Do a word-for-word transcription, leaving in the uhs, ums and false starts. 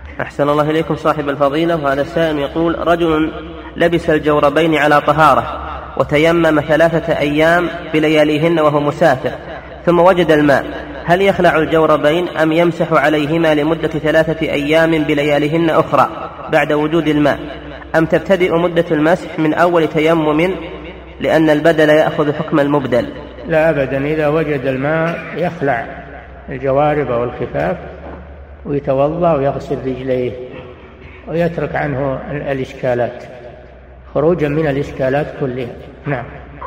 أحسن الله إليكم صاحب الفضيلة. وهذا السائل يقول: رجل لبس الجوربين على طهارة وتيمم ثلاثة أيام بلياليهن وهو مسافر، ثم وجد الماء، هل يخلع الجوربين أم يمسح عليهما لمدة ثلاثة أيام بلياليهن أخرى بعد وجود الماء، أم تبتدئ مدة المسح من أول تيمم لأن البدل يأخذ حكم المبدل؟ لا أبدا، إذا وجد الماء يخلع الجوارب والخفاف ويتوضأ ويغسل رجليه ويترك عنه الإشكالات خروجا من الإشكالات كلها. نعم.